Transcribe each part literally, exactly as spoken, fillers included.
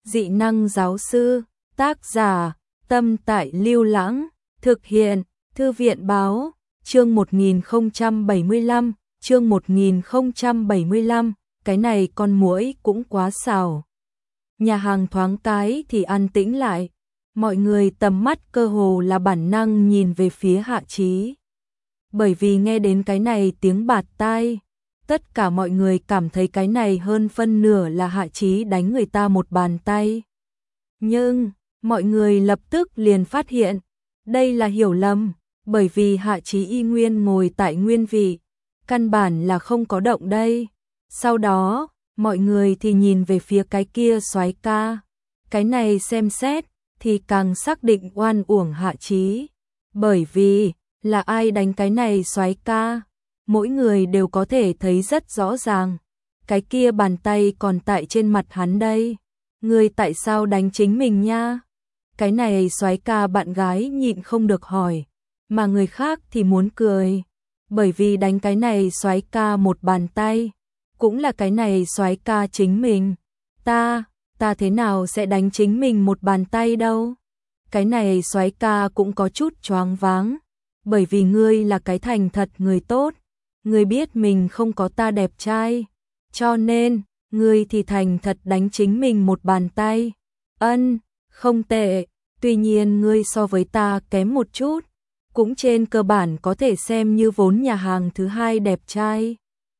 Dị năng giáo sư, tác giả, Tâm Tại Lưu Lãng, thực hiện, Thư viện báo, chương một nghìn không trăm bảy mươi lăm, chương một nghìn không trăm bảy mươi lăm, cái này con muỗi cũng quá xảo. Nhà hàng thoáng cái thì an tĩnh lại, mọi người tầm mắt cơ hồ là bản năng nhìn về phía Hạ Chí. Bởi vì nghe đến cái này tiếng bạt tai, tất cả mọi người cảm thấy cái này hơn phân nửa là Hạ Chí đánh người ta một bàn tay. Nhưng, mọi người lập tức liền phát hiện, đây là hiểu lầm, bởi vì Hạ Chí y nguyên ngồi tại nguyên vị, căn bản là không có động đây. Sau đó, mọi người thì nhìn về phía cái kia soái ca. Cái này xem xét, thì càng xác định oan uổng Hạ Chí. Bởi vì, là ai đánh cái này soái ca? Mỗi người đều có thể thấy rất rõ ràng. Cái kia bàn tay còn tại trên mặt hắn đây. Người tại sao đánh chính mình nha? Cái này soái ca bạn gái nhịn không được hỏi. Mà người khác thì muốn cười. Bởi vì đánh cái này soái ca một bàn tay. Cũng là cái này soái ca chính mình. Ta, ta thế nào sẽ đánh chính mình một bàn tay đâu? Cái này soái ca cũng có chút choáng váng. Bởi vì ngươi là cái thành thật người tốt. Ngươi biết mình không có ta đẹp trai. Cho nên, ngươi thì thành thật đánh chính mình một bàn tay. Ân, không tệ. Tuy nhiên ngươi so với ta kém một chút. Cũng trên cơ bản có thể xem như vốn nhà hàng thứ hai đẹp trai.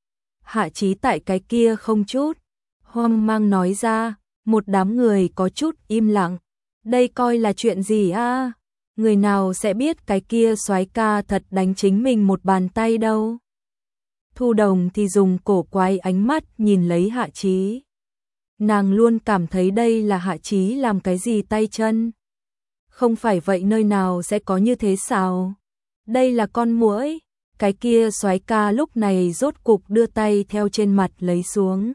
Hạ Chí tại cái kia không chút hoang mang nói ra, một đám người có chút im lặng. Đây coi là chuyện gì a? Người nào sẽ biết cái kia soái ca thật đánh chính mình một bàn tay đâu? Thu Đồng thì dùng cổ quái ánh mắt nhìn lấy Hạ Chí. Nàng luôn cảm thấy đây là Hạ Chí làm cái gì tay chân. Không phải vậy nơi nào sẽ có như thế sao? Đây là con muỗi. Cái kia soái ca lúc này rốt cục đưa tay theo trên mặt lấy xuống.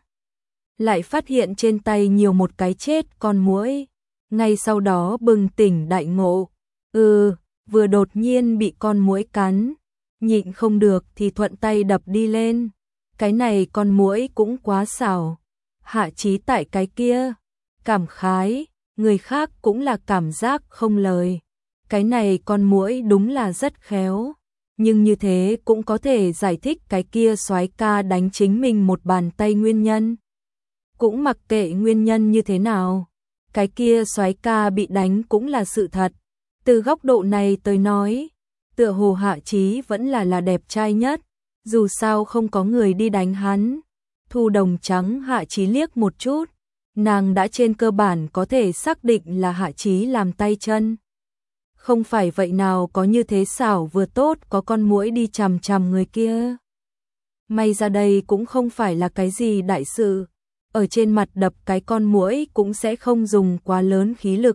Lại phát hiện trên tay nhiều một cái chết con muỗi. Ngay sau đó bừng tỉnh đại ngộ. Ừ, vừa đột nhiên bị con muỗi cắn. Nhịn không được thì thuận tay đập đi lên. Cái này con muỗi cũng quá xảo. Hạ Chí tại cái kia. Cảm khái, người khác cũng là cảm giác không lời. Cái này con muỗi đúng là rất khéo. Nhưng như thế cũng có thể giải thích cái kia soái ca đánh chính mình một bàn tay nguyên nhân. Cũng mặc kệ nguyên nhân như thế nào, cái kia soái ca bị đánh cũng là sự thật. Từ góc độ này tới nói, tựa hồ Hạ Chí vẫn là là đẹp trai nhất, dù sao không có người đi đánh hắn. Thu Đồng trắng Hạ Chí liếc một chút, nàng đã trên cơ bản có thể xác định là Hạ Chí làm tay chân. Không phải vậy nào có như thế xảo vừa tốt có con muỗi đi chằm chằm người kia. May ra đây cũng không phải là cái gì đại sự, ở trên mặt đập cái con muỗi cũng sẽ không dùng quá lớn khí lực.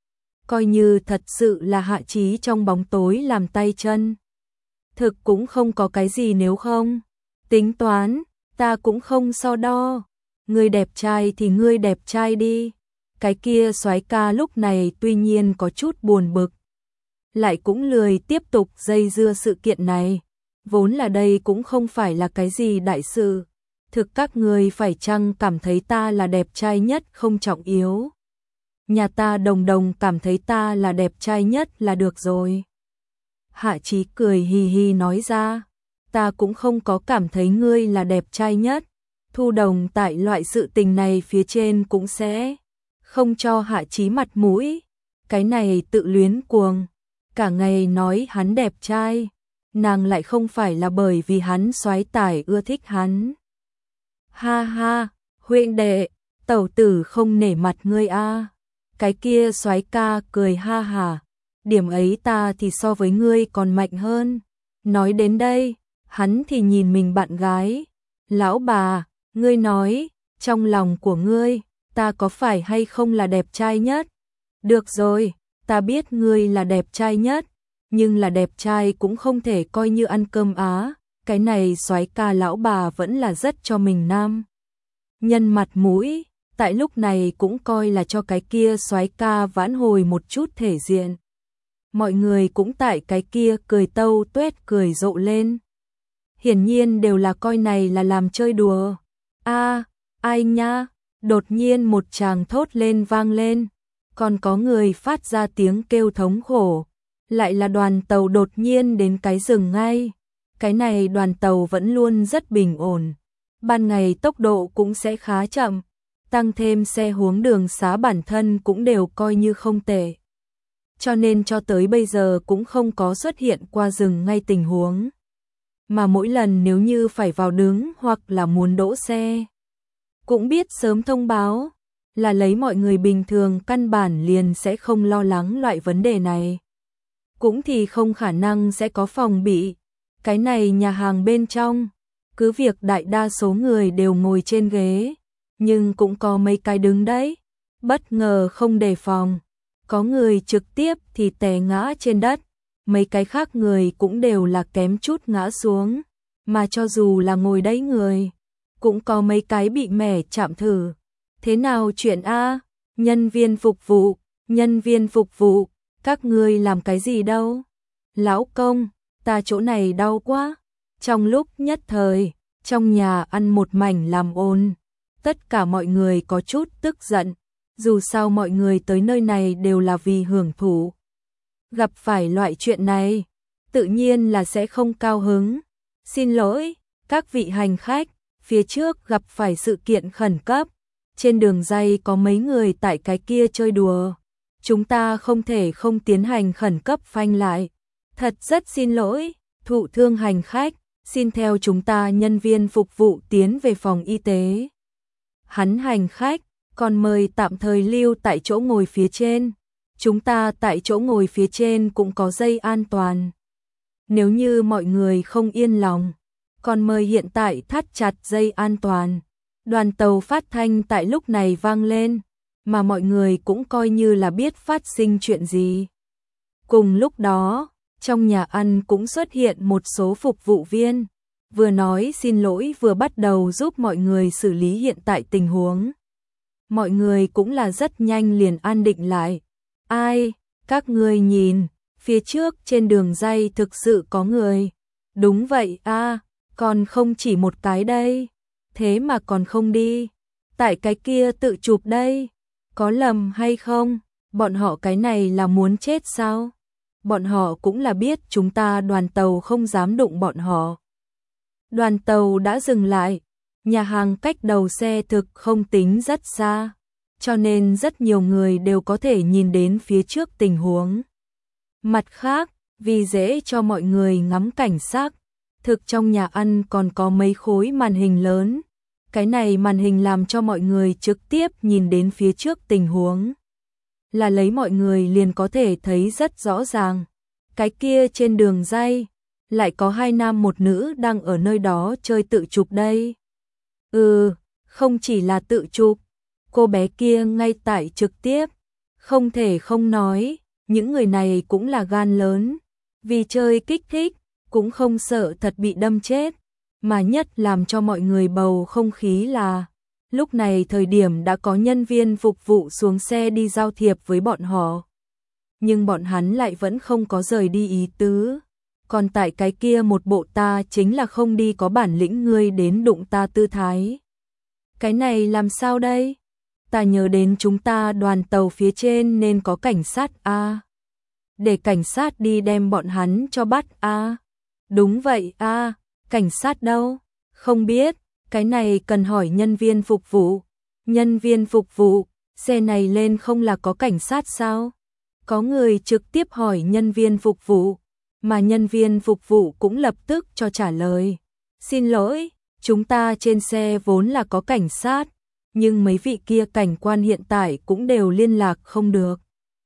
Coi như thật sự là Hạ Chí trong bóng tối làm tay chân. Thực cũng không có cái gì nếu không. Tính toán, ta cũng không so đo. Ngươi đẹp trai thì ngươi đẹp trai đi. Cái kia soái ca lúc này tuy nhiên có chút buồn bực. Lại cũng lười tiếp tục dây dưa sự kiện này. Vốn là đây cũng không phải là cái gì đại sự. Thực các người phải chăng cảm thấy ta là đẹp trai nhất không trọng yếu. Nhà ta Đồng Đồng cảm thấy ta là đẹp trai nhất là được rồi. Hạ Chí cười hì hì nói ra. Ta cũng không có cảm thấy ngươi là đẹp trai nhất. Thu Đồng tại loại sự tình này phía trên cũng sẽ không cho Hạ Chí mặt mũi. Cái này tự luyến cuồng. Cả ngày nói hắn đẹp trai, nàng lại không phải là bởi vì hắn soái tải ưa thích hắn. Ha ha, huynh đệ, tẩu tử không nể mặt ngươi a. Cái kia soái ca cười ha hà, điểm ấy ta thì so với ngươi còn mạnh hơn. Nói đến đây, hắn thì nhìn mình bạn gái. Lão bà, ngươi nói, trong lòng của ngươi, ta có phải hay không là đẹp trai nhất? Được rồi. Ta biết ngươi là đẹp trai nhất, nhưng là đẹp trai cũng không thể coi như ăn cơm á, cái này soái ca lão bà vẫn là rất cho mình nam. Nhân mặt mũi, tại lúc này cũng coi là cho cái kia soái ca vãn hồi một chút thể diện. Mọi người cũng tại cái kia cười tâu tuét cười rộ lên. Hiển nhiên đều là coi này là làm chơi đùa. A, ai nha, Đột nhiên một tràng thốt lên vang lên, còn có người phát ra tiếng kêu thống khổ, lại là đoàn tàu đột nhiên đến cái dừng ngay. Cái này đoàn tàu vẫn luôn rất bình ổn, ban ngày tốc độ cũng sẽ khá chậm, tăng thêm xe hướng đường xá bản thân cũng đều coi như không tệ. Cho nên cho tới bây giờ cũng không có xuất hiện qua dừng ngay tình huống. Mà mỗi lần nếu như phải vào đứng hoặc là muốn đỗ xe, cũng biết sớm thông báo, là lấy mọi người bình thường căn bản liền sẽ không lo lắng loại vấn đề này. Cũng thì không khả năng sẽ có phòng bị. Cái này nhà hàng bên trong, cứ việc đại đa số người đều ngồi trên ghế, nhưng cũng có mấy cái đứng đấy, bất ngờ không đề phòng. Có người trực tiếp thì té ngã trên đất, mấy cái khác người cũng đều là kém chút ngã xuống, mà cho dù là ngồi đấy người, cũng có mấy cái bị mẻ chạm thử. Thế nào chuyện a? Nhân viên phục vụ, nhân viên phục vụ, các ngươi làm cái gì đâu? Lão công, ta chỗ này đau quá. Trong lúc nhất thời, trong nhà ăn một mảnh làm ồn, tất cả mọi người có chút tức giận, dù sao mọi người tới nơi này đều là vì hưởng thụ. Gặp phải loại chuyện này, tự nhiên là sẽ không cao hứng. Xin lỗi, các vị hành khách, phía trước gặp phải sự kiện khẩn cấp, trên đường dây có mấy người tại cái kia chơi đùa, chúng ta không thể không tiến hành khẩn cấp phanh lại. Thật rất xin lỗi, thụ thương hành khách, xin theo chúng ta nhân viên phục vụ tiến về phòng y tế. Hắn hành khách, còn mời tạm thời lưu tại chỗ ngồi phía trên. Chúng ta tại chỗ ngồi phía trên cũng có dây an toàn. Nếu như mọi người không yên lòng, còn mời hiện tại thắt chặt dây an toàn. Đoàn tàu phát thanh tại lúc này vang lên, mà mọi người cũng coi như là biết phát sinh chuyện gì. Cùng lúc đó, trong nhà ăn cũng xuất hiện một số phục vụ viên, vừa nói xin lỗi vừa bắt đầu giúp mọi người xử lý hiện tại tình huống. Mọi người cũng là rất nhanh liền an định lại. Ai, các ngươi nhìn, phía trước trên đường dây thực sự có người. Đúng vậy a, còn không chỉ một cái đây, thế mà còn không đi. Tại cái kia tự chụp đây, có lầm hay không? Bọn họ cái này là muốn chết sao? Bọn họ cũng là biết chúng ta đoàn tàu không dám đụng bọn họ. Đoàn tàu đã dừng lại, nhà hàng cách đầu xe thực không tính rất xa, cho nên rất nhiều người đều có thể nhìn đến phía trước tình huống. Mặt khác, vì dễ cho mọi người ngắm cảnh sắc, thực trong nhà ăn còn có mấy khối màn hình lớn. Cái này màn hình làm cho mọi người trực tiếp nhìn đến phía trước tình huống, là lấy mọi người liền có thể thấy rất rõ ràng. Cái kia trên đường dây, lại có hai nam một nữ đang ở nơi đó chơi tự chụp đây. Ừ, không chỉ là tự chụp, cô bé kia ngay tại trực tiếp, không thể không nói, những người này cũng là gan lớn, vì chơi kích thích, cũng không sợ thật bị đâm chết, mà nhất làm cho mọi người bầu không khí là, lúc này thời điểm đã có nhân viên phục vụ xuống xe đi giao thiệp với bọn họ. Nhưng bọn hắn lại vẫn không có rời đi ý tứ. Còn tại cái kia một bộ ta chính là không đi có bản lĩnh ngươi đến đụng ta tư thái. Cái này làm sao đây? Ta nhớ đến chúng ta đoàn tàu phía trên nên có cảnh sát a. Để cảnh sát đi đem bọn hắn cho bắt a. Đúng vậy a, cảnh sát đâu? Không biết, cái này cần hỏi nhân viên phục vụ. Nhân viên phục vụ, xe này lên không là có cảnh sát sao? Có người trực tiếp hỏi nhân viên phục vụ, mà nhân viên phục vụ cũng lập tức cho trả lời. Xin lỗi, chúng ta trên xe vốn là có cảnh sát, nhưng mấy vị kia cảnh quan hiện tại cũng đều liên lạc không được.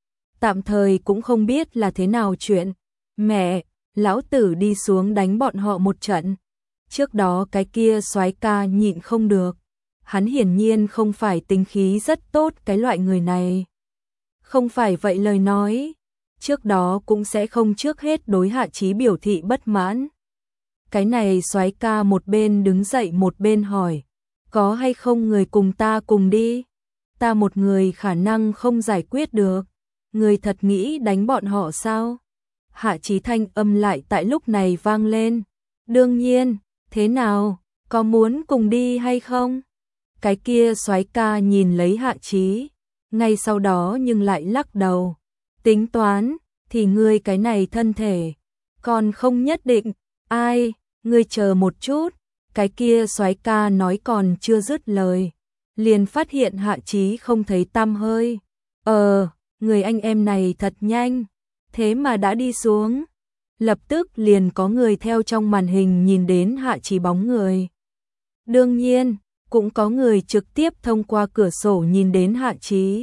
Tạm thời cũng không biết là thế nào chuyện. Mẹ, lão tử đi xuống đánh bọn họ một trận. Trước đó cái kia soái ca nhịn không được. Hắn hiển nhiên không phải tính khí rất tốt cái loại người này. Không phải vậy lời nói, trước đó cũng sẽ không trước hết đối Hạ Chí biểu thị bất mãn. Cái này soái ca một bên đứng dậy một bên hỏi, có hay không người cùng ta cùng đi? Ta một người khả năng không giải quyết được, người thật nghĩ đánh bọn họ sao? Hạ Chí thanh âm lại tại lúc này vang lên, đương nhiên, thế nào, có muốn cùng đi hay không? Cái kia soái ca nhìn lấy Hạ Chí, ngay sau đó nhưng lại lắc đầu. Tính toán, thì ngươi cái này thân thể, còn không nhất định. Ai, ngươi chờ một chút. Cái kia soái ca nói còn chưa dứt lời, liền phát hiện Hạ Chí không thấy tăm hơi. Ờ, người anh em này thật nhanh, thế mà đã đi xuống. Lập tức liền có người theo trong màn hình nhìn đến Hạ Chí bóng người. Đương nhiên, cũng có người trực tiếp thông qua cửa sổ nhìn đến Hạ Chí.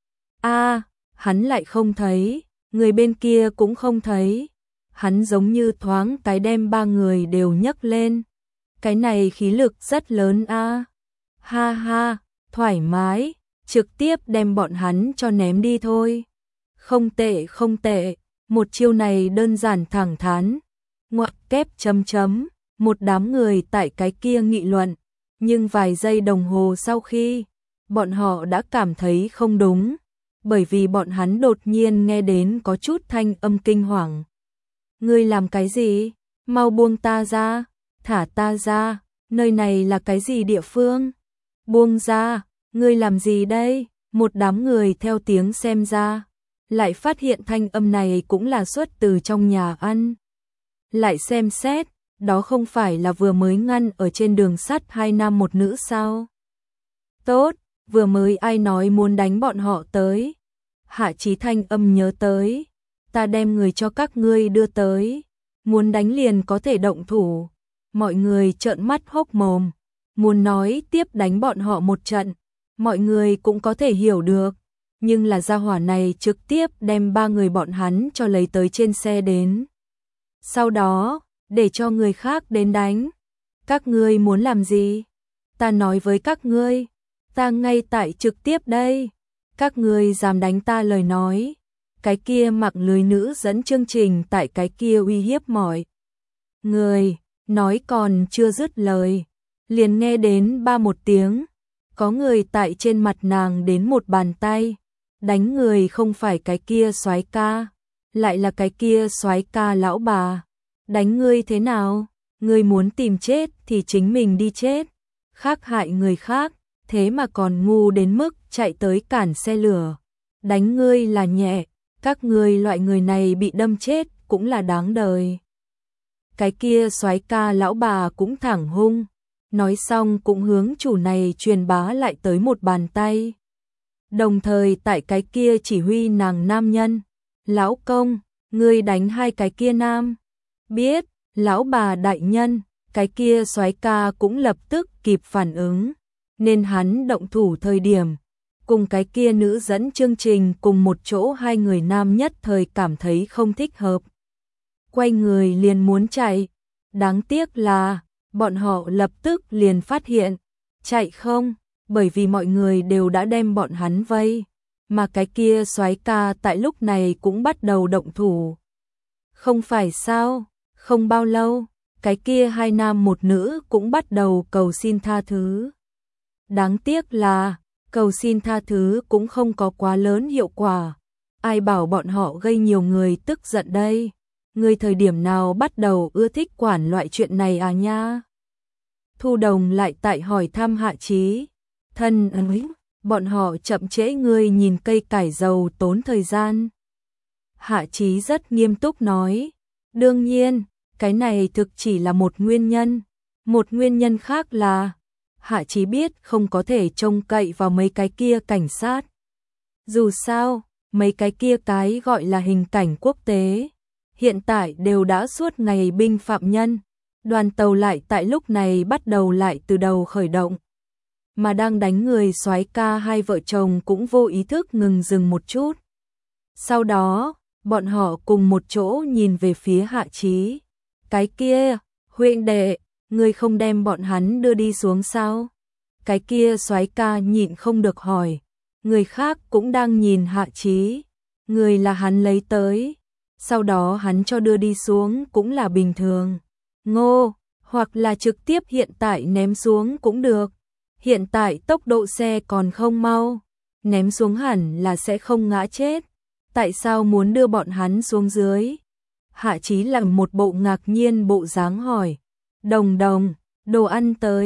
A, hắn lại không thấy, người bên kia cũng không thấy. Hắn giống như thoáng cái đem ba người đều nhấc lên. Cái này khí lực rất lớn a. À. Ha ha, thoải mái, trực tiếp đem bọn hắn cho ném đi thôi. Không tệ không tệ, một chiêu này đơn giản thẳng thắn. Ngoặc kép chấm chấm, một đám người tại cái kia nghị luận. Nhưng vài giây đồng hồ sau khi, bọn họ đã cảm thấy không đúng. Bởi vì bọn hắn đột nhiên nghe đến có chút thanh âm kinh hoàng. Ngươi làm cái gì? Mau buông ta ra, thả ta ra, nơi này là cái gì địa phương? Buông ra, ngươi làm gì đây? Một đám người theo tiếng xem ra, lại phát hiện thanh âm này cũng là xuất từ trong nhà ăn. Lại xem xét, đó không phải là vừa mới ngăn ở trên đường sắt hai nam một nữ sao? Tốt, vừa mới ai nói muốn đánh bọn họ tới? Hạ Chí thanh âm nhớ tới, ta đem người cho các ngươi đưa tới, muốn đánh liền có thể động thủ. Mọi người trợn mắt hốc mồm, muốn nói tiếp đánh bọn họ một trận, mọi người cũng có thể hiểu được, nhưng là gia hỏa này trực tiếp đem ba người bọn hắn cho lấy tới trên xe đến. Sau đó, để cho người khác đến đánh. Các ngươi muốn làm gì? Ta nói với các ngươi, ta ngay tại trực tiếp đây. Các ngươi dám đánh ta lời nói. Cái kia mặc lưới nữ dẫn chương trình tại cái kia uy hiếp mọi người, nói còn chưa dứt lời, liền nghe đến ba một tiếng, có người tại trên mặt nàng đến một bàn tay, đánh người không phải cái kia soái ca, lại là cái kia soái ca lão bà. Đánh ngươi thế nào? Ngươi muốn tìm chết thì chính mình đi chết, khác hại người khác, thế mà còn ngu đến mức chạy tới cản xe lửa. Đánh ngươi là nhẹ, các ngươi loại người này bị đâm chết cũng là đáng đời. Cái kia soái ca lão bà cũng thẳng hung, nói xong cũng hướng chủ này truyền bá lại tới một bàn tay. Đồng thời tại cái kia chỉ huy nàng nam nhân, lão công, ngươi đánh hai cái kia nam. Biết, lão bà đại nhân, cái kia soái ca cũng lập tức kịp phản ứng, nên hắn động thủ thời điểm, cùng cái kia nữ dẫn chương trình cùng một chỗ hai người nam nhất thời cảm thấy không thích hợp. Quay người liền muốn chạy, đáng tiếc là, bọn họ lập tức liền phát hiện, chạy không, bởi vì mọi người đều đã đem bọn hắn vây, mà cái kia soái ca tại lúc này cũng bắt đầu động thủ. Không phải sao? Không bao lâu, cái kia hai nam một nữ cũng bắt đầu cầu xin tha thứ. Đáng tiếc là, cầu xin tha thứ cũng không có quá lớn hiệu quả. Ai bảo bọn họ gây nhiều người tức giận đây? Người thời điểm nào bắt đầu ưa thích quản loại chuyện này à nha? Thu Đồng lại tại hỏi thăm Hạ Chí. Thân ơi, bọn họ chậm trễ ngươi nhìn cây cải dầu tốn thời gian. Hạ Chí rất nghiêm túc nói. Đương nhiên, cái này thực chỉ là một nguyên nhân. Một nguyên nhân khác là, Hạ Chí biết không có thể trông cậy vào mấy cái kia cảnh sát. Dù sao, mấy cái kia cái gọi là hình cảnh quốc tế, hiện tại đều đã suốt ngày binh phạm nhân. Đoàn tàu lại tại lúc này bắt đầu lại từ đầu khởi động. Mà đang đánh người soái ca hai vợ chồng cũng vô ý thức ngừng dừng một chút. Sau đó, bọn họ cùng một chỗ nhìn về phía Hạ Chí. Cái kia, huynh đệ, ngươi không đem bọn hắn đưa đi xuống sao? Cái kia soái ca nhịn không được hỏi. Người khác cũng đang nhìn Hạ Chí. Người là hắn lấy tới, sau đó hắn cho đưa đi xuống cũng là bình thường. Ngô, hoặc là trực tiếp hiện tại ném xuống cũng được. Hiện tại tốc độ xe còn không mau, ném xuống hẳn là sẽ không ngã chết. Tại sao muốn đưa bọn hắn xuống dưới? Hạ Chí làm một bộ ngạc nhiên bộ dáng hỏi. Đồng đồng, đồ ăn tới.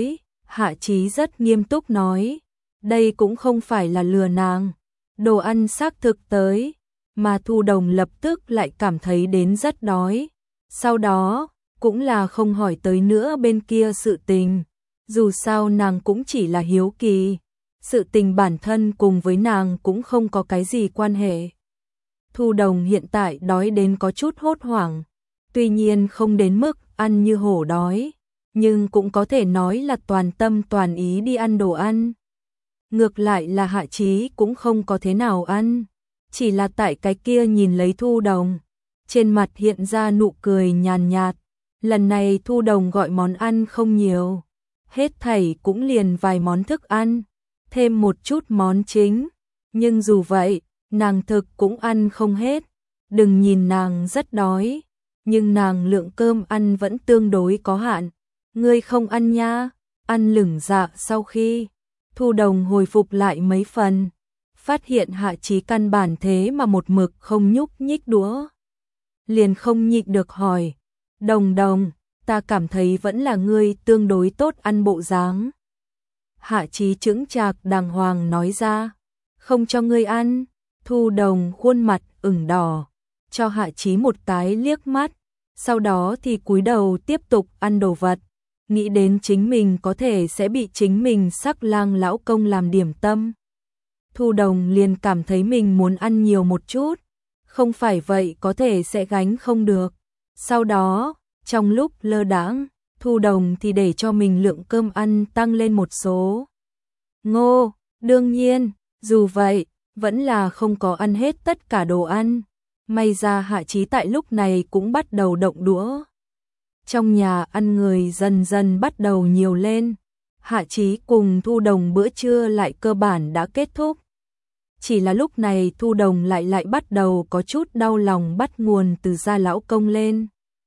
Hạ Chí rất nghiêm túc nói, đây cũng không phải là lừa nàng, đồ ăn xác thực tới, mà Thu Đồng lập tức lại cảm thấy đến rất đói. Sau đó, cũng là không hỏi tới nữa bên kia sự tình, dù sao nàng cũng chỉ là hiếu kỳ, sự tình bản thân cùng với nàng cũng không có cái gì quan hệ. Thu Đồng hiện tại đói đến có chút hốt hoảng, tuy nhiên không đến mức ăn như hổ đói, nhưng cũng có thể nói là toàn tâm toàn ý đi ăn đồ ăn. Ngược lại là Hạ Chí cũng không có thế nào ăn, chỉ là tại cái kia nhìn lấy Thu Đồng, trên mặt hiện ra nụ cười nhàn nhạt. Lần này Thu Đồng gọi món ăn không nhiều, hết thảy cũng liền vài món thức ăn, thêm một chút món chính, nhưng dù vậy, nàng thực cũng ăn không hết. Đừng nhìn nàng rất đói, nhưng nàng lượng cơm ăn vẫn tương đối có hạn. Ngươi không ăn nha? Ăn lửng dạ sau khi Thu Đồng hồi phục lại mấy phần, phát hiện Hạ Chí căn bản thế mà một mực không nhúc nhích đũa. Liền không nhịn được hỏi, Đồng Đồng, ta cảm thấy vẫn là ngươi tương đối tốt ăn bộ dáng. Hạ Chí chững chạc đàng hoàng nói ra, không cho ngươi ăn. Thu Đồng khuôn mặt ửng đỏ, cho Hạ Chí một cái liếc mắt, sau đó thì cúi đầu tiếp tục ăn đồ vật, nghĩ đến chính mình có thể sẽ bị chính mình sắc lang lão công làm điểm tâm. Thu Đồng liền cảm thấy mình muốn ăn nhiều một chút, không phải vậy có thể sẽ gánh không được. Sau đó, trong lúc lơ đãng, Thu Đồng thì để cho mình lượng cơm ăn tăng lên một số. Ngô, đương nhiên, dù vậy, vẫn là không có ăn hết tất cả đồ ăn. May ra Hạ Chí tại lúc này cũng bắt đầu động đũa. Trong nhà ăn người dần dần bắt đầu nhiều lên. Hạ Chí cùng Thu Đồng bữa trưa lại cơ bản đã kết thúc. Chỉ là lúc này Thu Đồng lại lại bắt đầu có chút đau lòng bắt nguồn từ gia lão công lên.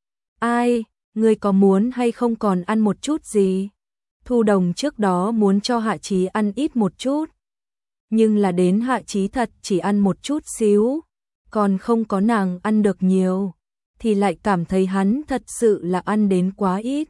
Ai, ngươi có muốn hay không còn ăn một chút gì? Thu Đồng trước đó muốn cho Hạ Chí ăn ít một chút, nhưng là đến Hạ Chí thật chỉ ăn một chút xíu, còn không có nàng ăn được nhiều, thì lại cảm thấy hắn thật sự là ăn đến quá ít.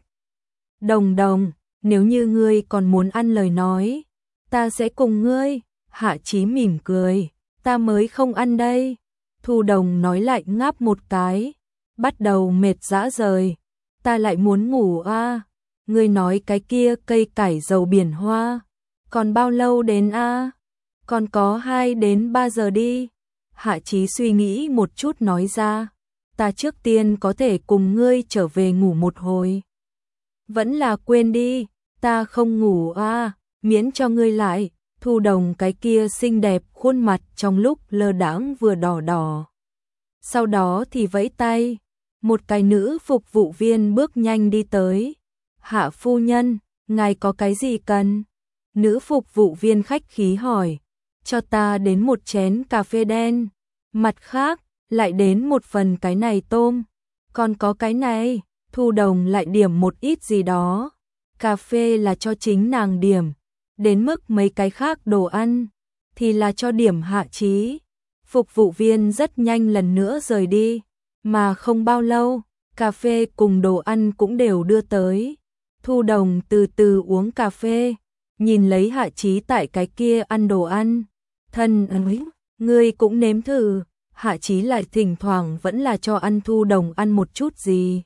Đồng Đồng, nếu như ngươi còn muốn ăn lời nói, ta sẽ cùng ngươi. Hạ Chí mỉm cười, ta mới không ăn đây. Thu Đồng nói lại ngáp một cái, bắt đầu mệt rã rời, ta lại muốn ngủ a. À. Ngươi nói cái kia cây cải dầu biển hoa, còn bao lâu đến a? À? Còn có hai đến ba giờ đi. Hạ Chí suy nghĩ một chút nói ra, ta trước tiên có thể cùng ngươi trở về ngủ một hồi. Vẫn là quên đi, ta không ngủ a, à, miễn cho ngươi lại. Thu Đồng cái kia xinh đẹp khuôn mặt trong lúc lơ đãng vừa đỏ đỏ. Sau đó thì vẫy tay, một cái nữ phục vụ viên bước nhanh đi tới. Hạ phu nhân, ngài có cái gì cần? Nữ phục vụ viên khách khí hỏi, cho ta đến một chén cà phê đen. Mặt khác, lại đến một phần cái này tôm. Còn có cái này, Thu Đồng lại điểm một ít gì đó. Cà phê là cho chính nàng điểm. Đến mức mấy cái khác đồ ăn, thì là cho điểm Hạ Chí. Phục vụ viên rất nhanh lần nữa rời đi, mà không bao lâu, cà phê cùng đồ ăn cũng đều đưa tới. Thu Đồng từ từ uống cà phê, nhìn lấy Hạ Chí tại cái kia ăn đồ ăn. Thân ơi, ngươi cũng nếm thử. Hạ Chí lại thỉnh thoảng vẫn là cho ăn Thu Đồng ăn một chút gì.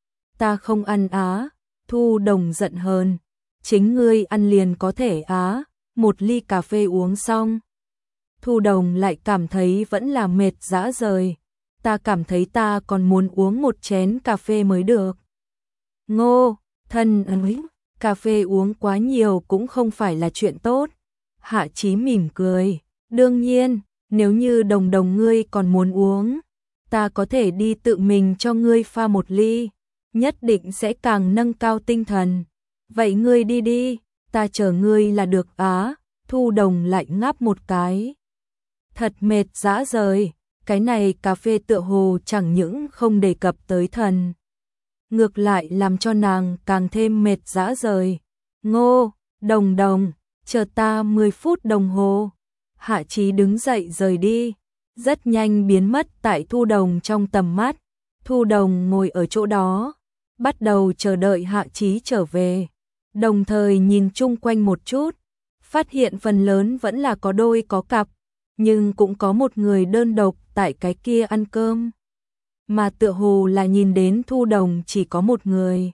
Ta không ăn á. Thu Đồng giận hờn. Chính ngươi ăn liền có thể á. Một ly cà phê uống xong, Thu Đồng lại cảm thấy vẫn là mệt rã rời. Ta cảm thấy ta còn muốn uống một chén cà phê mới được. Ngô, thân ơi, cà phê uống quá nhiều cũng không phải là chuyện tốt. Hạ Chí mỉm cười. Đương nhiên, nếu như Đồng Đồng ngươi còn muốn uống, ta có thể đi tự mình cho ngươi pha một ly, nhất định sẽ càng nâng cao tinh thần. Vậy ngươi đi đi, ta chờ ngươi là được á. Thu Đồng lại ngáp một cái. Thật mệt dã rời, cái này cà phê tựa hồ chẳng những không đề cập tới thần, ngược lại làm cho nàng càng thêm mệt dã rời. Ngô, Đồng Đồng, chờ ta mười phút đồng hồ. Hạ Chí đứng dậy rời đi, rất nhanh biến mất tại Thu Đồng trong tầm mắt. Thu Đồng ngồi ở chỗ đó, bắt đầu chờ đợi Hạ Chí trở về. đồng thời nhìn chung quanh một chút, phát hiện phần lớn vẫn là có đôi có cặp, nhưng cũng có một người đơn độc tại cái kia ăn cơm. Mà tựa hồ là nhìn đến Thu Đồng chỉ có một người.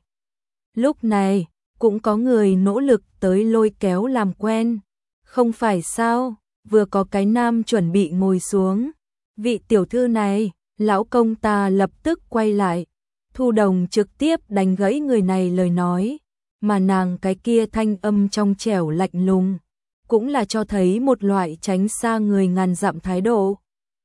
Lúc này, cũng có người nỗ lực tới lôi kéo làm quen. Không phải sao, vừa có cái nam chuẩn bị ngồi xuống. Vị tiểu thư này, lão công ta lập tức quay lại. Thu Đồng trực tiếp đánh gãy người này lời nói, mà nàng cái kia thanh âm trong trẻo lạnh lùng, cũng là cho thấy một loại tránh xa người ngàn dặm thái độ.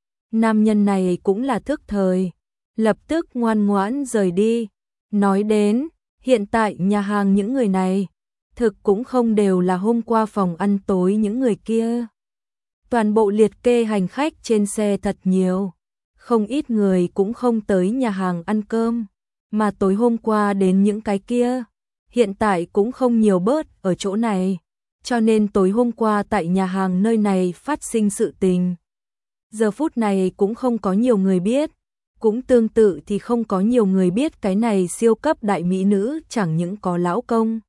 Nam nhân này cũng là thức thời, lập tức ngoan ngoãn rời đi. Nói đến, hiện tại nhà hàng những người này, thực cũng không đều là hôm qua phòng ăn tối những người kia. Toàn bộ liệt kê hành khách trên xe thật nhiều, không ít người cũng không tới nhà hàng ăn cơm, mà tối hôm qua đến những cái kia, hiện tại cũng không nhiều bớt ở chỗ này, cho nên tối hôm qua tại nhà hàng nơi này phát sinh sự tình. Giờ phút này cũng không có nhiều người biết, cũng tương tự thì không có nhiều người biết cái này siêu cấp đại mỹ nữ chẳng những có lão công,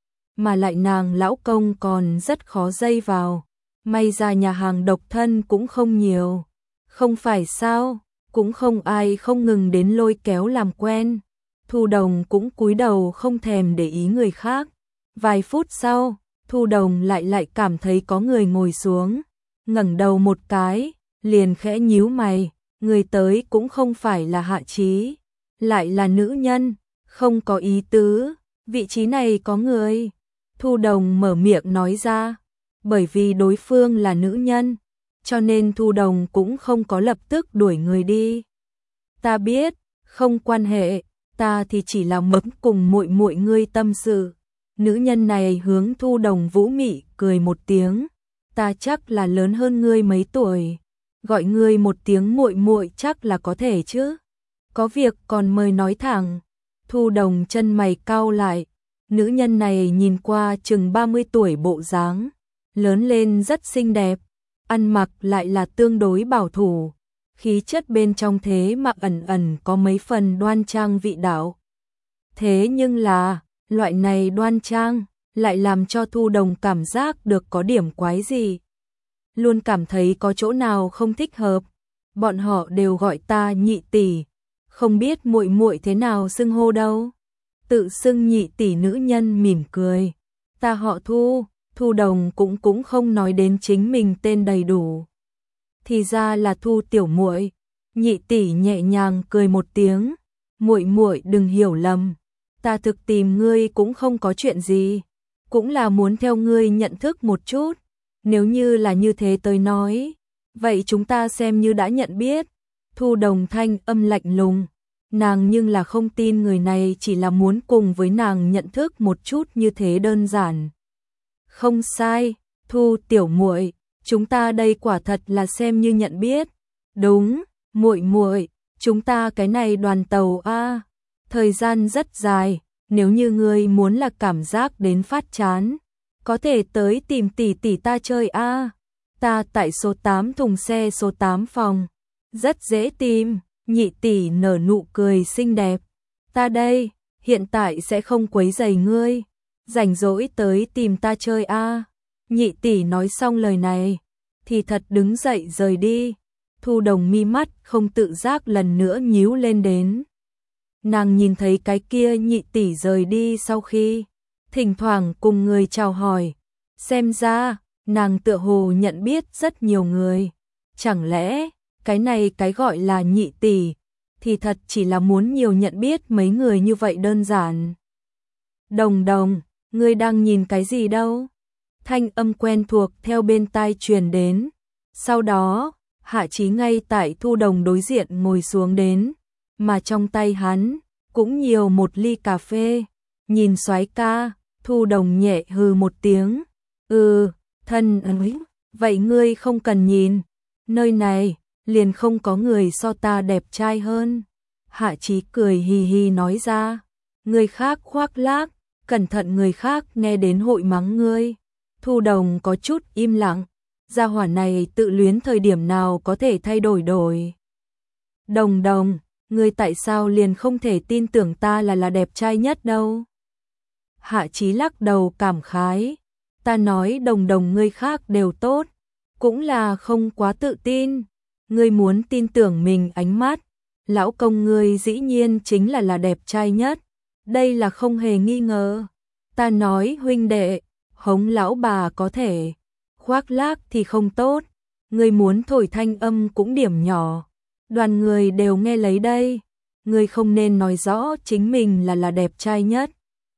mà lại nàng lão công còn rất khó dây vào. May ra nhà hàng độc thân cũng không nhiều, không phải sao, cũng không ai không ngừng đến lôi kéo làm quen. Thu Đồng cũng cúi đầu không thèm để ý người khác. Vài phút sau, Thu Đồng lại lại cảm thấy có người ngồi xuống, ngẩng đầu một cái, liền khẽ nhíu mày, người tới cũng không phải là Hạ Chí, lại là nữ nhân, không có ý tứ, vị trí này có người. Thu Đồng mở miệng nói ra, bởi vì đối phương là nữ nhân, cho nên Thu Đồng cũng không có lập tức đuổi người đi. Ta biết, không quan hệ, ta thì chỉ là mớm cùng muội muội ngươi tâm sự. Nữ nhân này hướng Thu Đồng vũ mị cười một tiếng, ta chắc là lớn hơn ngươi mấy tuổi, gọi ngươi một tiếng muội muội chắc là có thể chứ. Có việc còn mời nói thẳng. Thu Đồng chân mày cau lại, nữ nhân này nhìn qua chừng ba mươi tuổi bộ dáng, lớn lên rất xinh đẹp, ăn mặc lại là tương đối bảo thủ, khí chất bên trong thế mà ẩn ẩn có mấy phần đoan trang vị đạo. Thế nhưng là, loại này đoan trang lại làm cho Thu Đồng cảm giác được có điểm quái gì. Luôn cảm thấy có chỗ nào không thích hợp. Bọn họ đều gọi ta nhị tỷ, không biết muội muội thế nào xưng hô đâu. Tự xưng nhị tỷ nữ nhân mỉm cười, ta họ Thu. Thu Đồng cũng cũng không nói đến chính mình tên đầy đủ. Thì ra là Thu tiểu muội. Nhị tỷ nhẹ nhàng cười một tiếng, muội muội đừng hiểu lầm, ta thực tìm ngươi cũng không có chuyện gì, cũng là muốn theo ngươi nhận thức một chút. Nếu như là như thế tôi nói, vậy chúng ta xem như đã nhận biết. Thu Đồng thanh âm lạnh lùng, nàng nhưng là không tin người này chỉ là muốn cùng với nàng nhận thức một chút như thế đơn giản. Không sai, Thu tiểu muội, chúng ta đây quả thật là xem như nhận biết. Đúng, muội muội, chúng ta cái này đoàn tàu a, thời gian rất dài, nếu như ngươi muốn là cảm giác đến phát chán, có thể tới tìm tỷ tỷ ta chơi a. Ta tại số tám thùng xe số tám phòng, rất dễ tìm. Nhị tỷ nở nụ cười xinh đẹp. Ta đây, hiện tại sẽ không quấy rầy ngươi, rảnh rỗi tới tìm ta chơi a. Nhị tỷ nói xong lời này, thì thật đứng dậy rời đi. Thu Đồng mi mắt không tự giác lần nữa nhíu lên đến. Nàng nhìn thấy cái kia nhị tỷ rời đi sau khi, thỉnh thoảng cùng người chào hỏi. Xem ra, nàng tựa hồ nhận biết rất nhiều người. Chẳng lẽ, cái này cái gọi là nhị tỷ, thì thật chỉ là muốn nhiều nhận biết mấy người như vậy đơn giản. Đồng Đồng, ngươi đang nhìn cái gì đâu? Thanh âm quen thuộc theo bên tai truyền đến. Sau đó, Hạ Chí ngay tại Thu Đồng đối diện ngồi xuống đến, mà trong tay hắn cũng nhiều một ly cà phê. Nhìn soái ca, Thu Đồng nhẹ hừ một tiếng. Ừ, thân ấy, vậy ngươi không cần nhìn, nơi này liền không có người so ta đẹp trai hơn. Hạ Chí cười hì hì nói ra, người khác khoác lác, cẩn thận người khác nghe đến hội mắng ngươi. Thu Đồng có chút im lặng, gia hỏa này tự luyến thời điểm nào có thể thay đổi đổi. Đồng Đồng, ngươi tại sao liền không thể tin tưởng ta là là đẹp trai nhất đâu? Hạ Chí lắc đầu cảm khái, ta nói Đồng Đồng ngươi khác đều tốt, cũng là không quá tự tin, ngươi muốn tin tưởng mình ánh mắt, lão công ngươi dĩ nhiên chính là là đẹp trai nhất, đây là không hề nghi ngờ. Ta nói huynh đệ, hống lão bà có thể, khoác lác thì không tốt, ngươi muốn thổi thanh âm cũng điểm nhỏ, đoàn người đều nghe lấy đây, ngươi không nên nói rõ chính mình là là đẹp trai nhất.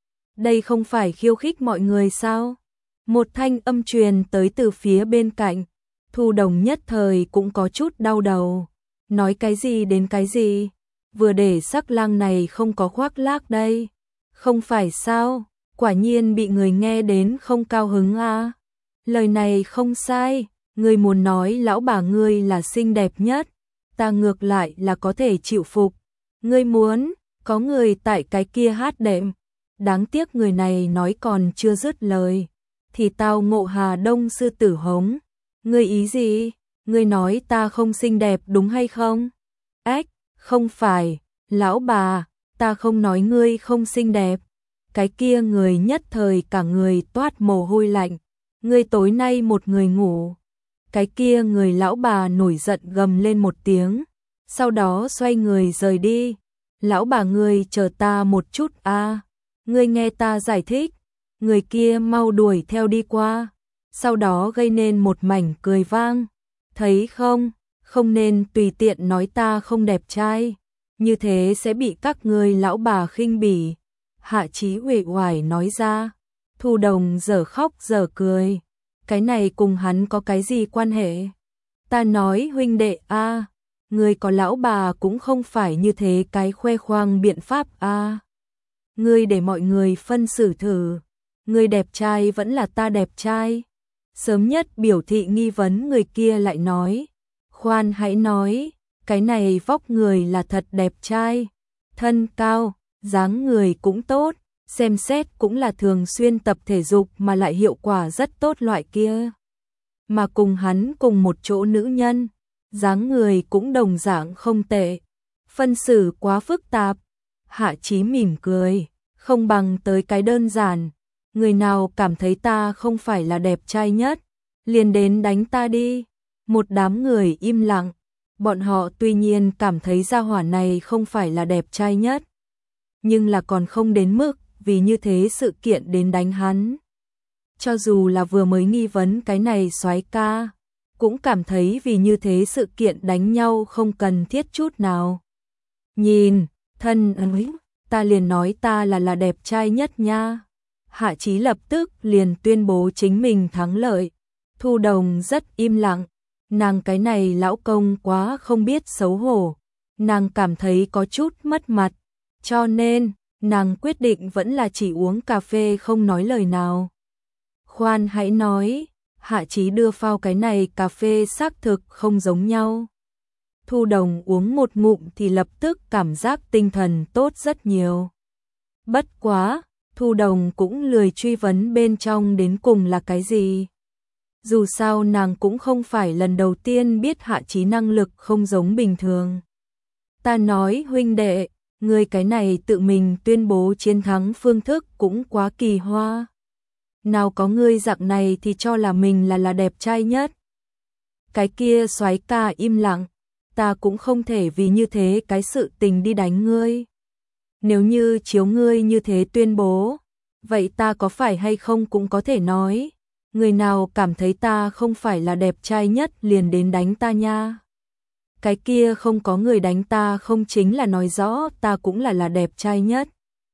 Đây không phải khiêu khích mọi người sao? Một thanh âm truyền tới từ phía bên cạnh, Thu Đồng nhất thời cũng có chút đau đầu, nói cái gì đến cái gì, vừa để Sắc Lang này không có khoác lác đây, không phải sao, quả nhiên bị người nghe đến không cao hứng à. Lời này không sai, ngươi muốn nói lão bà ngươi là xinh đẹp nhất, ta ngược lại là có thể chịu phục, ngươi muốn, có người tại cái kia hát đệm, đáng tiếc người này nói còn chưa dứt lời, thì tao ngộ Hà Đông sư tử hống, ngươi ý gì, ngươi nói ta không xinh đẹp đúng hay không? Ách, không phải, lão bà, ta không nói ngươi không xinh đẹp, cái kia người nhất thời cả người toát mồ hôi lạnh, ngươi tối nay một người ngủ, cái kia người lão bà nổi giận gầm lên một tiếng, sau đó xoay người rời đi, lão bà ngươi chờ ta một chút a, à. Ngươi nghe ta giải thích, người kia mau đuổi theo đi qua, sau đó gây nên một mảnh cười vang, thấy không, không nên tùy tiện nói ta không đẹp trai, như thế sẽ bị các ngươi lão bà khinh bỉ. Hạ Chí uể oải nói ra, Thu Đồng dở khóc dở cười, cái này cùng hắn có cái gì quan hệ? Ta nói huynh đệ a, à, ngươi có lão bà cũng không phải như thế cái khoe khoang biện pháp a. À. Ngươi để mọi người phân xử thử, ngươi đẹp trai vẫn là ta đẹp trai. Sớm nhất biểu thị nghi vấn người kia lại nói, khoan hãy nói, cái này vóc người là thật đẹp trai, thân cao, dáng người cũng tốt, xem xét cũng là thường xuyên tập thể dục mà lại hiệu quả rất tốt loại kia. Mà cùng hắn cùng một chỗ nữ nhân, dáng người cũng đồng dạng không tệ, phân xử quá phức tạp. Hạ Chí mỉm cười, không bằng tới cái đơn giản, người nào cảm thấy ta không phải là đẹp trai nhất, liền đến đánh ta đi. Một đám người im lặng, bọn họ tuy nhiên cảm thấy gia hỏa này không phải là đẹp trai nhất, nhưng là còn không đến mức vì như thế sự kiện đến đánh hắn. Cho dù là vừa mới nghi vấn cái này soái ca, cũng cảm thấy vì như thế sự kiện đánh nhau không cần thiết chút nào. Nhìn, thân ấy, ta liền nói ta là là đẹp trai nhất nha. Hạ Chí lập tức liền tuyên bố chính mình thắng lợi. Thu Đồng rất im lặng, nàng cái này lão công quá không biết xấu hổ, nàng cảm thấy có chút mất mặt, cho nên nàng quyết định vẫn là chỉ uống cà phê không nói lời nào. Khoan hãy nói, Hạ Chí đưa phao cái này cà phê xác thực không giống nhau. Thu Đồng uống một ngụm thì lập tức cảm giác tinh thần tốt rất nhiều. Bất quá, Thu Đồng cũng lười truy vấn bên trong đến cùng là cái gì. Dù sao nàng cũng không phải lần đầu tiên biết Hạ Chí năng lực không giống bình thường. Ta nói huynh đệ, người cái này tự mình tuyên bố chiến thắng phương thức cũng quá kỳ hoa. Nào có ngươi dạng này thì cho là mình là là đẹp trai nhất. Cái kia soái ca im lặng, ta cũng không thể vì như thế cái sự tình đi đánh ngươi. Nếu như chiếu ngươi như thế tuyên bố, vậy ta có phải hay không cũng có thể nói, người nào cảm thấy ta không phải là đẹp trai nhất liền đến đánh ta nha. Cái kia không có người đánh ta không chính là nói rõ ta cũng là là đẹp trai nhất.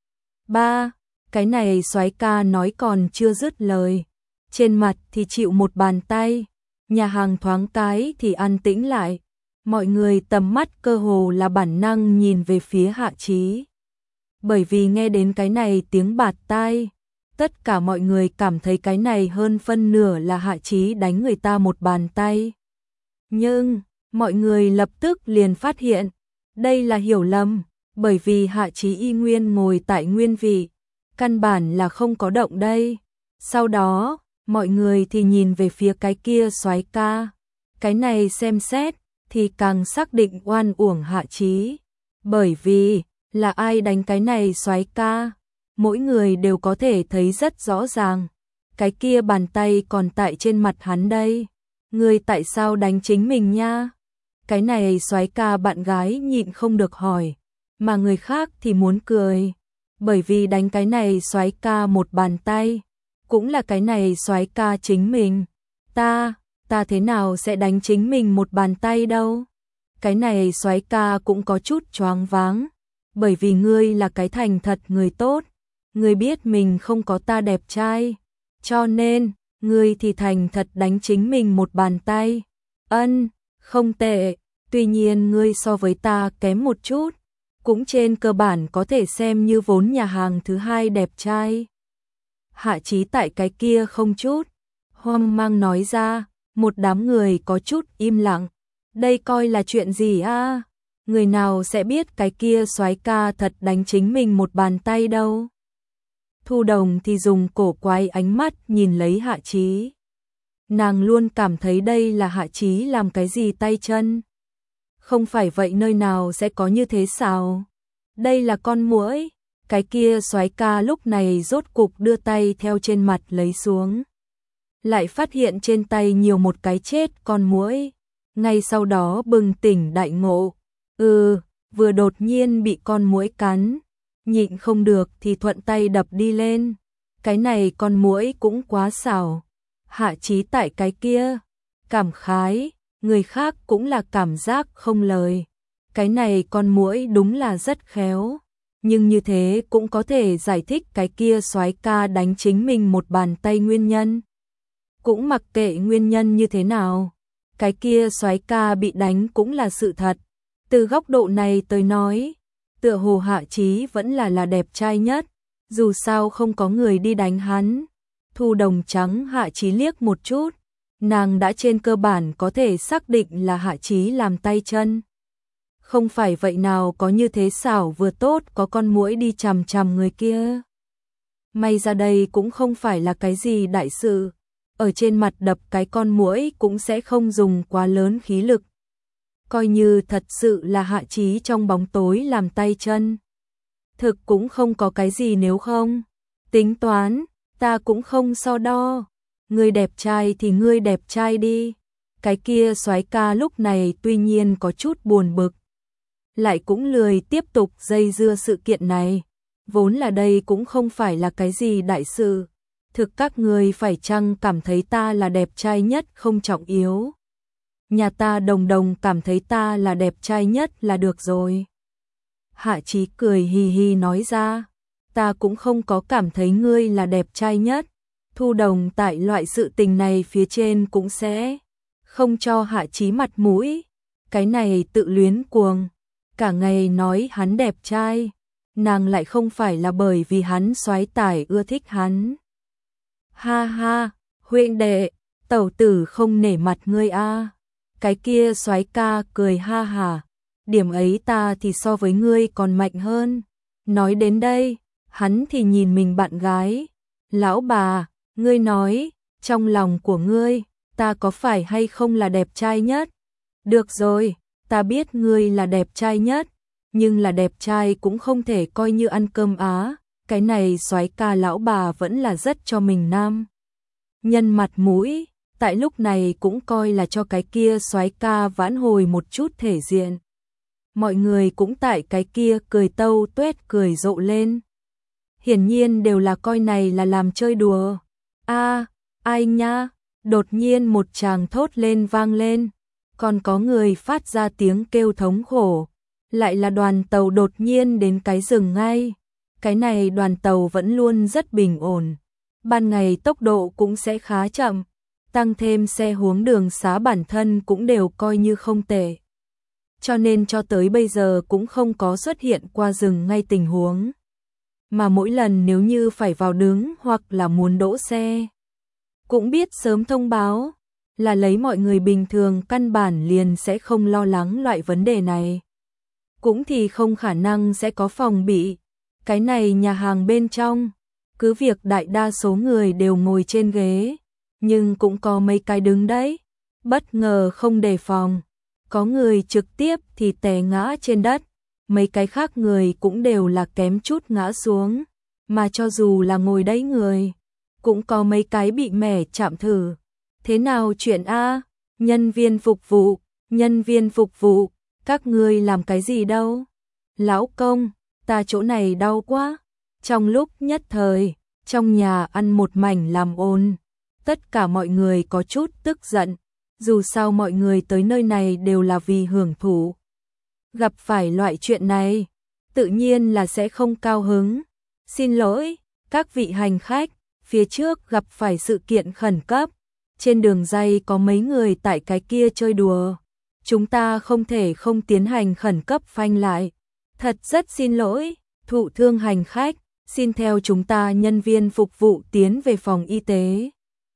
Ba, cái này soái ca nói còn chưa dứt lời, trên mặt thì chịu một bàn tay, nhà hàng thoáng cái thì an tĩnh lại, mọi người tầm mắt cơ hồ là bản năng nhìn về phía Hạ Chí. Bởi vì nghe đến cái này tiếng bạt tai, tất cả mọi người cảm thấy cái này hơn phân nửa là Hạ Chí đánh người ta một bàn tay. Nhưng, mọi người lập tức liền phát hiện, đây là hiểu lầm, bởi vì Hạ Chí y nguyên ngồi tại nguyên vị, căn bản là không có động đây. Sau đó, mọi người thì nhìn về phía cái kia soái ca, cái này xem xét, thì càng xác định oan uổng Hạ Chí, bởi vì, là ai đánh cái này soái ca? mỗi người đều có thể thấy rất rõ ràng. Cái kia bàn tay còn tại trên mặt hắn đây. Ngươi tại sao đánh chính mình nha? Cái này soái ca bạn gái nhịn không được hỏi, mà người khác thì muốn cười. Bởi vì đánh cái này soái ca một bàn tay, cũng là cái này soái ca chính mình. Ta, ta thế nào sẽ đánh chính mình một bàn tay đâu? Cái này soái ca cũng có chút choáng váng, bởi vì ngươi là cái thành thật người tốt, ngươi biết mình không có ta đẹp trai, cho nên ngươi thì thành thật đánh chính mình một bàn tay. Ân, không tệ, tuy nhiên ngươi so với ta kém một chút, cũng trên cơ bản có thể xem như vốn nhà hàng thứ hai đẹp trai. Hạ Chí tại cái kia không chút hoang mang nói ra, một đám người có chút im lặng. Đây coi là chuyện gì a? Người nào sẽ biết cái kia soái ca thật đánh chính mình một bàn tay đâu. Thu Đồng thì dùng cổ quái ánh mắt nhìn lấy Hạ Chí. Nàng luôn cảm thấy đây là Hạ Chí làm cái gì tay chân. Không phải vậy nơi nào sẽ có như thế sao? Đây là con muỗi. Cái kia soái ca lúc này rốt cục đưa tay theo trên mặt lấy xuống. Lại phát hiện trên tay nhiều một cái chết con muỗi. Ngay sau đó bừng tỉnh đại ngộ. Ừ, vừa đột nhiên bị con muỗi cắn. Nhịn không được thì thuận tay đập đi lên. Cái này con muỗi cũng quá xảo. Hạ Chí tại cái kia cảm khái, người khác cũng là cảm giác không lời. Cái này con muỗi đúng là rất khéo, nhưng như thế cũng có thể giải thích cái kia soái ca đánh chính mình một bàn tay nguyên nhân. Cũng mặc kệ nguyên nhân như thế nào, cái kia soái ca bị đánh cũng là sự thật. Từ góc độ này tới nói, tựa hồ Hạ Chí vẫn là là đẹp trai nhất, dù sao không có người đi đánh hắn. Thu Đồng trắng Hạ Chí liếc một chút, nàng đã trên cơ bản có thể xác định là Hạ Chí làm tay chân. Không phải vậy nào có như thế xảo vừa tốt có con muỗi đi chằm chằm người kia. May ra đây cũng không phải là cái gì đại sự, ở trên mặt đập cái con muỗi cũng sẽ không dùng quá lớn khí lực. Coi như thật sự là Hạ Chí trong bóng tối làm tay chân. Thực cũng không có cái gì nếu không. Tính toán, ta cũng không so đo. Ngươi đẹp trai thì ngươi đẹp trai đi. Cái kia soái ca lúc này tuy nhiên có chút buồn bực, lại cũng lười tiếp tục dây dưa sự kiện này. Vốn là đây cũng không phải là cái gì đại sự. Thực các ngươi phải chăng cảm thấy ta là đẹp trai nhất không trọng yếu. Nhà ta Đồng Đồng cảm thấy ta là đẹp trai nhất là được rồi. Hạ Chí cười hì hì nói ra, ta cũng không có cảm thấy ngươi là đẹp trai nhất. Thu Đồng tại loại sự tình này phía trên cũng sẽ không cho Hạ Chí mặt mũi. Cái này tự luyến cuồng, cả ngày nói hắn đẹp trai, nàng lại không phải là bởi vì hắn soái tải ưa thích hắn. Ha ha, huynh đệ, tẩu tử không nể mặt ngươi a. Cái kia soái ca cười ha hả, điểm ấy ta thì so với ngươi còn mạnh hơn. Nói đến đây, hắn thì nhìn mình bạn gái. Lão bà, ngươi nói, trong lòng của ngươi, ta có phải hay không là đẹp trai nhất? Được rồi, ta biết ngươi là đẹp trai nhất, nhưng là đẹp trai cũng không thể coi như ăn cơm á. Cái này soái ca lão bà vẫn là rất cho mình nam nhân mặt mũi, tại lúc này cũng coi là cho cái kia soái ca vãn hồi một chút thể diện. Mọi người cũng tại cái kia cười tâu tuét cười rộ lên. Hiển nhiên đều là coi này là làm chơi đùa. A, ai nha, đột nhiên một tràng thốt lên vang lên, còn có người phát ra tiếng kêu thống khổ, lại là đoàn tàu đột nhiên đến cái rừng ngay. Cái này đoàn tàu vẫn luôn rất bình ổn, ban ngày tốc độ cũng sẽ khá chậm, tăng thêm xe hướng đường xá bản thân cũng đều coi như không tệ. Cho nên cho tới bây giờ cũng không có xuất hiện qua rừng ngay tình huống. Mà mỗi lần nếu như phải vào đứng hoặc là muốn đỗ xe, cũng biết sớm thông báo, là lấy mọi người bình thường căn bản liền sẽ không lo lắng loại vấn đề này. Cũng thì không khả năng sẽ có phòng bị. Cái này nhà hàng bên trong, cứ việc đại đa số người đều ngồi trên ghế, nhưng cũng có mấy cái đứng đấy, bất ngờ không đề phòng. Có người trực tiếp thì té ngã trên đất, mấy cái khác người cũng đều là kém chút ngã xuống. mà cho dù là ngồi đấy người, cũng có mấy cái bị mẻ chạm thử. Thế nào chuyện a? Nhân viên phục vụ, nhân viên phục vụ, các ngươi làm cái gì đâu? Lão công, ta chỗ này đau quá. Trong lúc nhất thời, trong nhà ăn một mảnh làm ồn, tất cả mọi người có chút tức giận, dù sao mọi người tới nơi này đều là vì hưởng thụ. Gặp phải loại chuyện này, tự nhiên là sẽ không cao hứng. Xin lỗi, các vị hành khách, phía trước gặp phải sự kiện khẩn cấp. Trên đường dây có mấy người tại cái kia chơi đùa. Chúng ta không thể không tiến hành khẩn cấp phanh lại. Thật rất xin lỗi, thụ thương hành khách, xin theo chúng ta nhân viên phục vụ tiến về phòng y tế.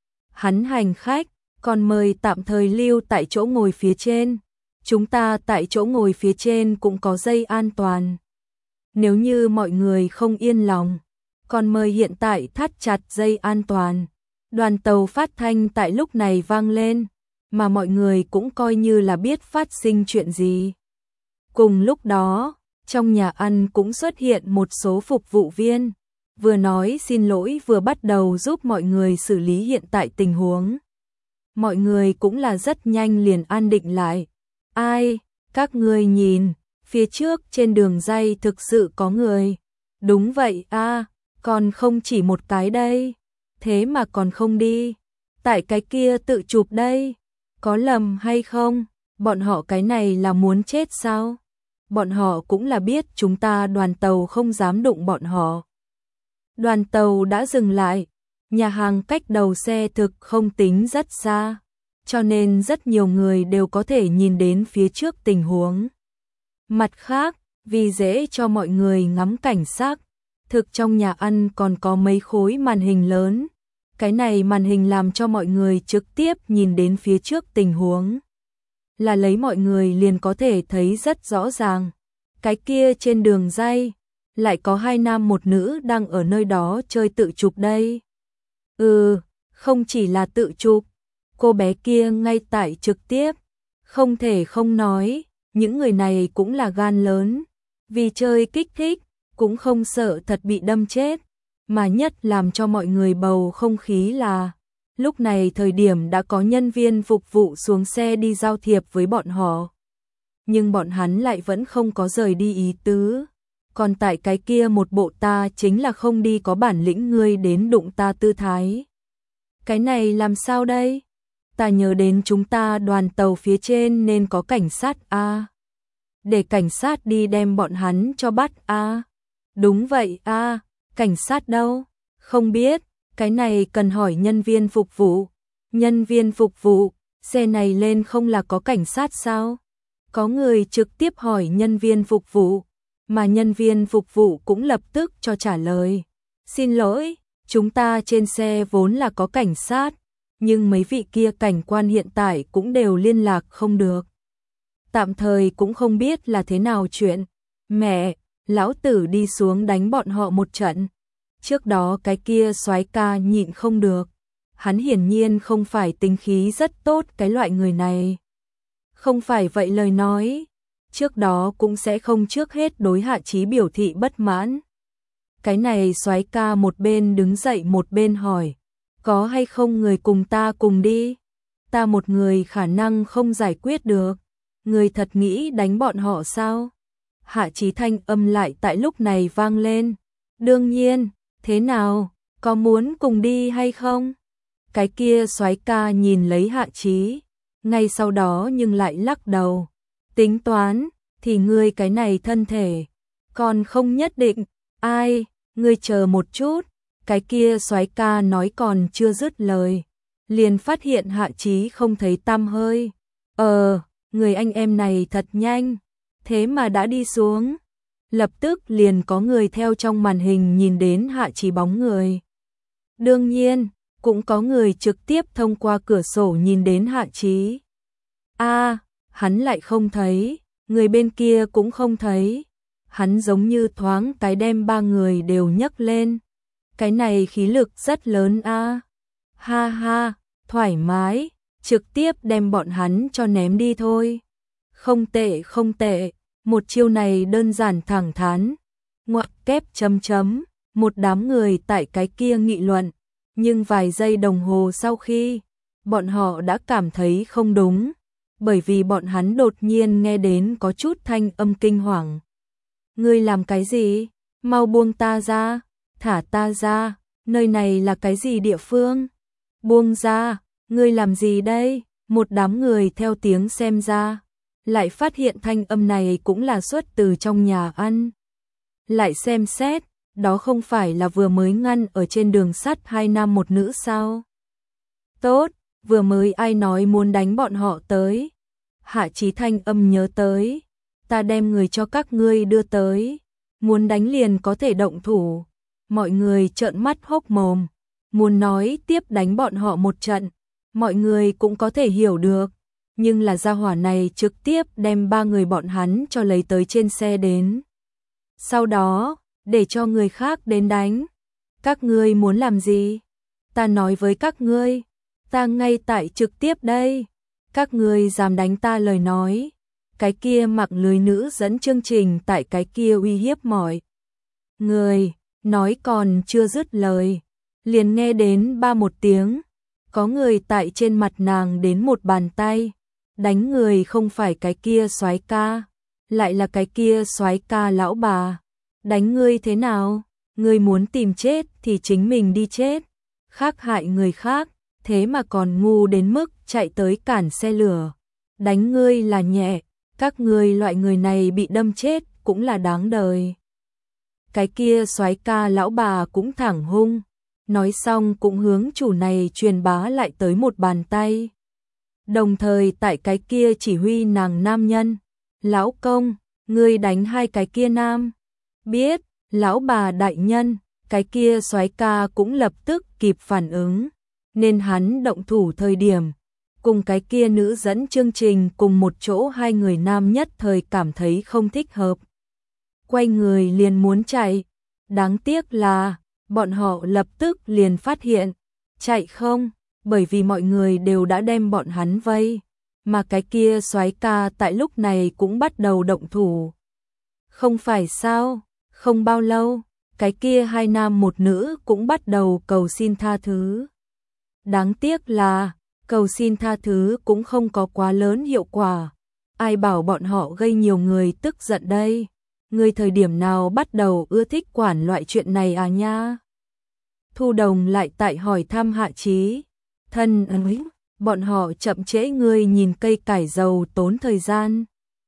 Hắn hành khách, còn mời tạm thời lưu tại chỗ ngồi phía trên. Chúng ta tại chỗ ngồi phía trên cũng có dây an toàn. Nếu như mọi người không yên lòng, còn mời hiện tại thắt chặt dây an toàn. Đoàn tàu phát thanh tại lúc này vang lên, mà mọi người cũng coi như là biết phát sinh chuyện gì. Cùng lúc đó, trong nhà ăn cũng xuất hiện một số phục vụ viên, vừa nói xin lỗi vừa bắt đầu giúp mọi người xử lý hiện tại tình huống. Mọi người cũng là rất nhanh liền an định lại. Ai, các ngươi nhìn, phía trước trên đường dây thực sự có người. Đúng vậy a, còn không chỉ một cái đây. Thế mà còn không đi. Tại cái kia tự chụp đây. Có lầm hay không? Bọn họ cái này là muốn chết sao? Bọn họ cũng là biết chúng ta đoàn tàu không dám đụng bọn họ. Đoàn tàu đã dừng lại. Nhà hàng cách đầu xe thực không tính rất xa, cho nên rất nhiều người đều có thể nhìn đến phía trước tình huống. Mặt khác, vì dễ cho mọi người ngắm cảnh sắc, thực trong nhà ăn còn có mấy khối màn hình lớn. Cái này màn hình làm cho mọi người trực tiếp nhìn đến phía trước tình huống. Là lấy mọi người liền có thể thấy rất rõ ràng. Cái kia trên đường dây, lại có hai nam một nữ đang ở nơi đó chơi tự chụp đây. Ừ, không chỉ là tự chụp, cô bé kia ngay tại trực tiếp. Không thể không nói, những người này cũng là gan lớn. Vì chơi kích thích, cũng không sợ thật bị đâm chết. Mà nhất làm cho mọi người bầu không khí là, lúc này thời điểm đã có nhân viên phục vụ xuống xe đi giao thiệp với bọn họ. Nhưng bọn hắn lại vẫn không có rời đi ý tứ. Còn tại cái kia một bộ ta chính là không đi có bản lĩnh ngươi đến đụng ta tư thái. Cái này làm sao đây? Ta nhớ đến chúng ta đoàn tàu phía trên nên có cảnh sát a. Để cảnh sát đi đem bọn hắn cho bắt a. Đúng vậy a, cảnh sát đâu? Không biết, cái này cần hỏi nhân viên phục vụ. Nhân viên phục vụ, xe này lên không là có cảnh sát sao? Có người trực tiếp hỏi nhân viên phục vụ, mà nhân viên phục vụ cũng lập tức cho trả lời. Xin lỗi, chúng ta trên xe vốn là có cảnh sát, nhưng mấy vị kia cảnh quan hiện tại cũng đều liên lạc không được. Tạm thời cũng không biết là thế nào chuyện. Mẹ, lão tử đi xuống đánh bọn họ một trận. Trước đó cái kia soái ca nhịn không được. Hắn hiển nhiên không phải tính khí rất tốt cái loại người này. Không phải vậy lời nói, trước đó cũng sẽ không trước hết đối Hạ Chí biểu thị bất mãn. Cái này soái ca một bên đứng dậy một bên hỏi, có hay không người cùng ta cùng đi? Ta một người khả năng không giải quyết được. Người thật nghĩ đánh bọn họ sao? Hạ Chí thanh âm lại tại lúc này vang lên. Đương nhiên, thế nào, có muốn cùng đi hay không? Cái kia soái ca nhìn lấy Hạ Chí, ngay sau đó nhưng lại lắc đầu. Tính toán, thì ngươi cái này thân thể, còn không nhất định. Ai, ngươi chờ một chút. Cái kia soái ca nói còn chưa dứt lời, liền phát hiện Hạ Chí không thấy tăm hơi. Ờ, người anh em này thật nhanh, thế mà đã đi xuống. Lập tức liền có người theo trong màn hình nhìn đến Hạ Chí bóng người. Đương nhiên, cũng có người trực tiếp thông qua cửa sổ nhìn đến Hạ Chí. A, hắn lại không thấy, người bên kia cũng không thấy. Hắn giống như thoáng cái đem ba người đều nhấc lên. Cái này khí lực rất lớn a. Ha ha, thoải mái, trực tiếp đem bọn hắn cho ném đi thôi. Không tệ không tệ, một chiêu này đơn giản thẳng thắn. Ngoặc kép chấm chấm, Một đám người tại cái kia nghị luận, nhưng vài giây đồng hồ sau khi, bọn họ đã cảm thấy không đúng, bởi vì bọn hắn đột nhiên nghe đến có chút thanh âm kinh hoàng. Ngươi làm cái gì? Mau buông ta ra, thả ta ra, nơi này là cái gì địa phương? Buông ra, ngươi làm gì đây? Một đám người theo tiếng xem ra, lại phát hiện thanh âm này cũng là xuất từ trong nhà ăn. Lại xem xét, đó không phải là vừa mới ngăn ở trên đường sắt hai nam một nữ sao? Tốt, vừa mới ai nói muốn đánh bọn họ tới? Hạ Chí thanh âm nhớ tới, ta đem người cho các ngươi đưa tới, muốn đánh liền có thể động thủ. Mọi người trợn mắt hốc mồm, muốn nói tiếp đánh bọn họ một trận, mọi người cũng có thể hiểu được, nhưng là gia hỏa này trực tiếp đem ba người bọn hắn cho lấy tới trên xe đến. Sau đó, để cho người khác đến đánh. Các ngươi muốn làm gì? Ta nói với các ngươi, ta ngay tại trực tiếp đây. Các ngươi dám đánh ta lời nói. Cái kia mặc lưới nữ dẫn chương trình tại cái kia uy hiếp mọi người, nói còn chưa dứt lời, liền nghe đến ba một tiếng, có người tại trên mặt nàng đến một bàn tay, đánh người không phải cái kia soái ca, lại là cái kia soái ca lão bà. Đánh ngươi thế nào? Ngươi muốn tìm chết thì chính mình đi chết, khác hại người khác, thế mà còn ngu đến mức chạy tới cản xe lửa. Đánh ngươi là nhẹ, các ngươi loại người này bị đâm chết cũng là đáng đời. Cái kia soái ca lão bà cũng thẳng hung, nói xong cũng hướng chủ này truyền bá lại tới một bàn tay. Đồng thời tại cái kia chỉ huy nàng nam nhân, lão công, ngươi đánh hai cái kia nam. Biết, lão bà đại nhân, cái kia soái ca cũng lập tức kịp phản ứng, nên hắn động thủ thời điểm, cùng cái kia nữ dẫn chương trình cùng một chỗ hai người nam nhất thời cảm thấy không thích hợp. Quay người liền muốn chạy, đáng tiếc là, bọn họ lập tức liền phát hiện, chạy không, bởi vì mọi người đều đã đem bọn hắn vây, mà cái kia soái ca tại lúc này cũng bắt đầu động thủ. Không phải sao? Không bao lâu, cái kia hai nam một nữ cũng bắt đầu cầu xin tha thứ. Đáng tiếc là, cầu xin tha thứ cũng không có quá lớn hiệu quả. Ai bảo bọn họ gây nhiều người tức giận đây? Người thời điểm nào bắt đầu ưa thích quản loại chuyện này à nha? Thu Đồng lại tại hỏi thăm Hạ Chí. Thân ơi, bọn họ chậm trễ ngươi nhìn cây cải dầu tốn thời gian.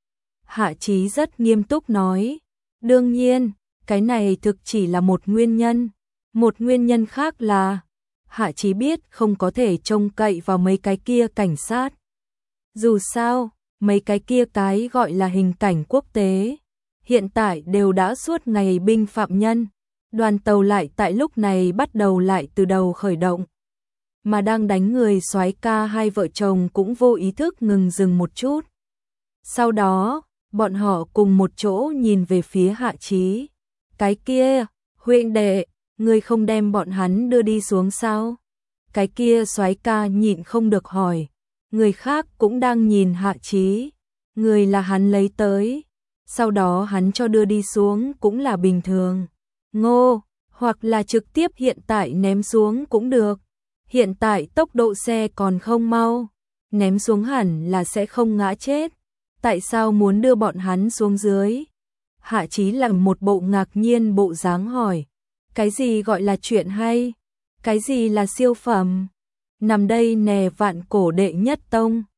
Hạ Chí rất nghiêm túc nói. Đương nhiên, cái này thực chỉ là một nguyên nhân. Một nguyên nhân khác là, Hạ Chí biết không có thể trông cậy vào mấy cái kia cảnh sát. Dù sao, mấy cái kia cái gọi là hình cảnh quốc tế, hiện tại đều đã suốt ngày binh phạm nhân. Đoàn tàu lại tại lúc này bắt đầu lại từ đầu khởi động. Mà đang đánh người soái ca hai vợ chồng cũng vô ý thức ngừng dừng một chút. Sau đó, bọn họ cùng một chỗ nhìn về phía Hạ Chí. Cái kia, huynh đệ, ngươi không đem bọn hắn đưa đi xuống sao? Cái kia soái ca nhịn không được hỏi. Người khác cũng đang nhìn Hạ Chí. Người là hắn lấy tới. Sau đó hắn cho đưa đi xuống cũng là bình thường. Ngô, hoặc là trực tiếp hiện tại ném xuống cũng được. Hiện tại tốc độ xe còn không mau. Ném xuống hẳn là sẽ không ngã chết. Tại sao muốn đưa bọn hắn xuống dưới? Hạ Chí làm một bộ ngạc nhiên bộ dáng hỏi. Cái gì gọi là chuyện hay? Cái gì là siêu phẩm? Nằm đây nè vạn cổ đệ nhất tông.